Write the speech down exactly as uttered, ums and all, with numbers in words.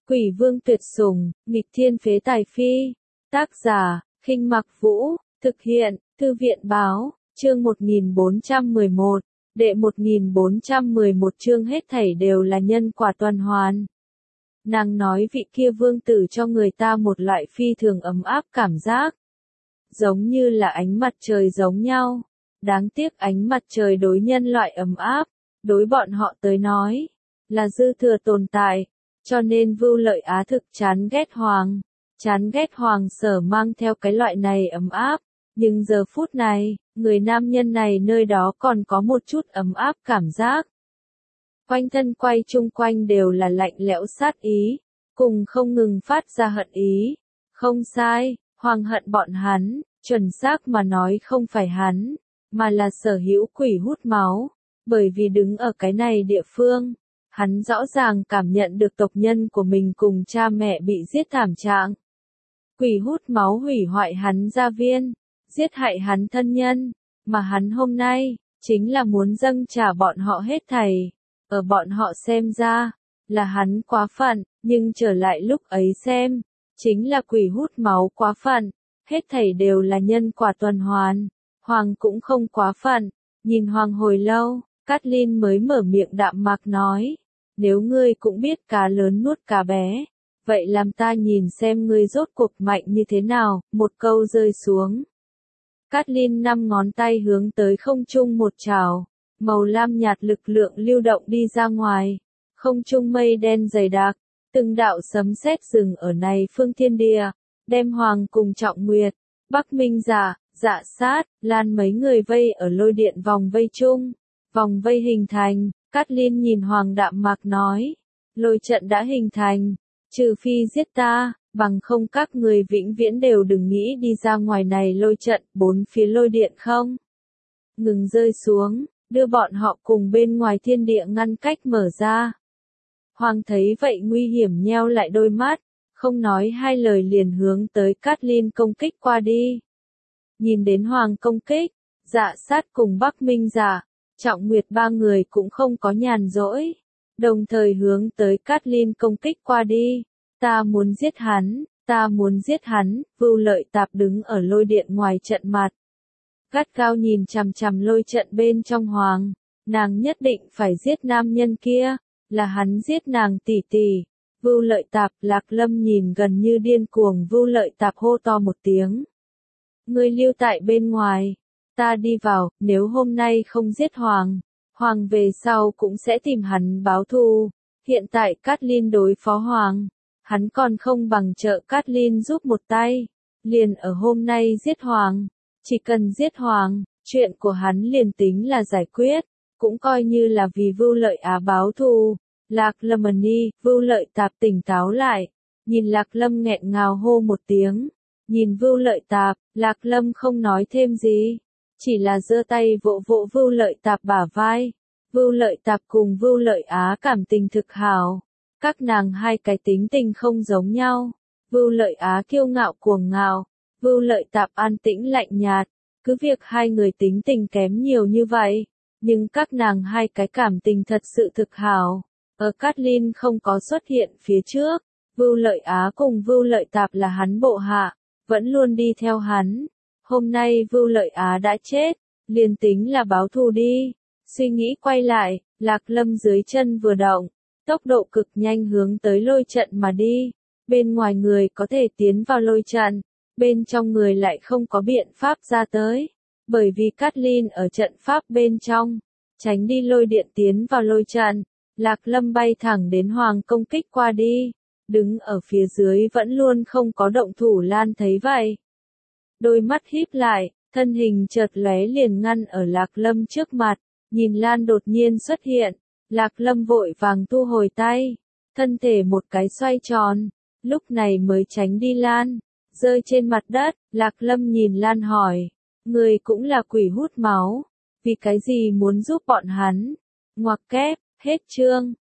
Quỷ vương tuyệt sủng, nghịch thiên phế tài phi. Tác giả, Khinh Mặc Vũ, thực hiện, Thư viện báo, chương một nghìn bốn trăm mười một, đệ một nghìn bốn trăm mười một chương hết thảy đều là nhân quả tuần hoàn. Nàng nói vị kia vương tử cho người ta một loại phi thường ấm áp cảm giác. Giống như là ánh mặt trời giống nhau. Đáng tiếc ánh mặt trời đối nhân loại ấm áp, đối bọn họ tới nói, là dư thừa tồn tại. Cho nên Vưu Lợi Á thực chán ghét Hoàng, chán ghét Hoàng Sở mang theo cái loại này ấm áp, nhưng giờ phút này, người nam nhân này nơi đó còn có một chút ấm áp cảm giác. Quanh thân quay chung quanh đều là lạnh lẽo sát ý, cùng không ngừng phát ra hận ý. Không sai, Hoàng hận bọn hắn, chuẩn xác mà nói không phải hắn, mà là sở hữu quỷ hút máu, bởi vì đứng ở cái này địa phương. Hắn rõ ràng cảm nhận được tộc nhân của mình cùng cha mẹ bị giết thảm trạng. Quỷ hút máu hủy hoại hắn gia viên, giết hại hắn thân nhân, mà hắn hôm nay, chính là muốn dâng trả bọn họ hết thảy. Ở bọn họ xem ra, là hắn quá phận, nhưng trở lại lúc ấy xem, chính là quỷ hút máu quá phận, hết thảy đều là nhân quả tuần hoàn. Hoàng cũng không quá phận, nhìn Hoàng hồi lâu, Cát Linh mới mở miệng đạm mạc nói. Nếu ngươi cũng biết cá lớn nuốt cá bé, vậy làm ta nhìn xem ngươi rốt cuộc mạnh như thế nào, một câu rơi xuống. Cát Linh năm ngón tay hướng tới không trung một trào, màu lam nhạt lực lượng lưu động đi ra ngoài, không trung mây đen dày đặc, từng đạo sấm sét rừng ở này phương thiên địa, đem Hoàng cùng Trọng Nguyệt, Bắc Minh Dạ, Dạ Sát, Lan mấy người vây ở lôi điện vòng vây chung, vòng vây hình thành. Cát Linh nhìn Hoàng đạm mạc nói, lôi trận đã hình thành, trừ phi giết ta, bằng không các người vĩnh viễn đều đừng nghĩ đi ra ngoài này lôi trận, bốn phía lôi điện không ngừng rơi xuống, đưa bọn họ cùng bên ngoài thiên địa ngăn cách mở ra. Hoàng thấy vậy nguy hiểm nheo lại đôi mắt, không nói hai lời liền hướng tới Cát Linh công kích qua đi. Nhìn đến Hoàng công kích, Dạ Sát cùng Bắc Minh Dạ, Trọng Nguyệt ba người cũng không có nhàn rỗi, đồng thời hướng tới Cát Linh công kích qua đi. Ta muốn giết hắn, ta muốn giết hắn, Vưu Lợi Tạp đứng ở lôi điện ngoài trận mặt. Gắt gao nhìn chằm chằm lôi trận bên trong Hoàng, nàng nhất định phải giết nam nhân kia, là hắn giết nàng tỷ tỷ. Vưu Lợi Tạp, Lạc Lâm nhìn gần như điên cuồng Vưu Lợi Tạp hô to một tiếng. Ngươi lưu tại bên ngoài. Ta đi vào, nếu hôm nay không giết Hoàng, Hoàng về sau cũng sẽ tìm hắn báo thù. Hiện tại Cát Linh đối phó Hoàng, hắn còn không bằng trợ Cát Linh giúp một tay. Liền ở hôm nay giết Hoàng, chỉ cần giết Hoàng, chuyện của hắn liền tính là giải quyết, cũng coi như là vì Vưu Lợi Á báo thù. Lạc Lâm Ni, Vưu Lợi Tạp tỉnh táo lại, nhìn Lạc Lâm nghẹn ngào hô một tiếng, nhìn Vưu Lợi Tạp, Lạc Lâm không nói thêm gì. Chỉ là giơ tay vỗ vỗ Vưu Lợi Tạp bả vai. Vưu Lợi Tạp cùng Vưu Lợi Á cảm tình thực hảo. Các nàng hai cái tính tình không giống nhau. Vưu Lợi Á kiêu ngạo cuồng ngạo, Vưu Lợi Tạp an tĩnh lạnh nhạt. Cứ việc hai người tính tình kém nhiều như vậy, nhưng các nàng hai cái cảm tình thật sự thực hảo. Ở Cát Linh không có xuất hiện phía trước, Vưu Lợi Á cùng Vưu Lợi Tạp là hắn bộ hạ, vẫn luôn đi theo hắn. Hôm nay Vưu Lợi Á đã chết, liền tính là báo thù đi. Suy nghĩ quay lại, Lạc Lâm dưới chân vừa động, tốc độ cực nhanh hướng tới lôi trận mà đi. Bên ngoài người có thể tiến vào lôi trận, bên trong người lại không có biện pháp ra tới. Bởi vì Cát Linh ở trận pháp bên trong, tránh đi lôi điện tiến vào lôi trận. Lạc Lâm bay thẳng đến Hoàng công kích qua đi, đứng ở phía dưới vẫn luôn không có động thủ. Lan thấy vậy, đôi mắt híp lại, thân hình chợt lóe liền ngăn ở Lạc Lâm trước mặt, nhìn Lan đột nhiên xuất hiện, Lạc Lâm vội vàng thu hồi tay, thân thể một cái xoay tròn, lúc này mới tránh đi Lan, rơi trên mặt đất. Lạc Lâm nhìn Lan hỏi, người cũng là quỷ hút máu, vì cái gì muốn giúp bọn hắn? Ngoặc kép, hết chương.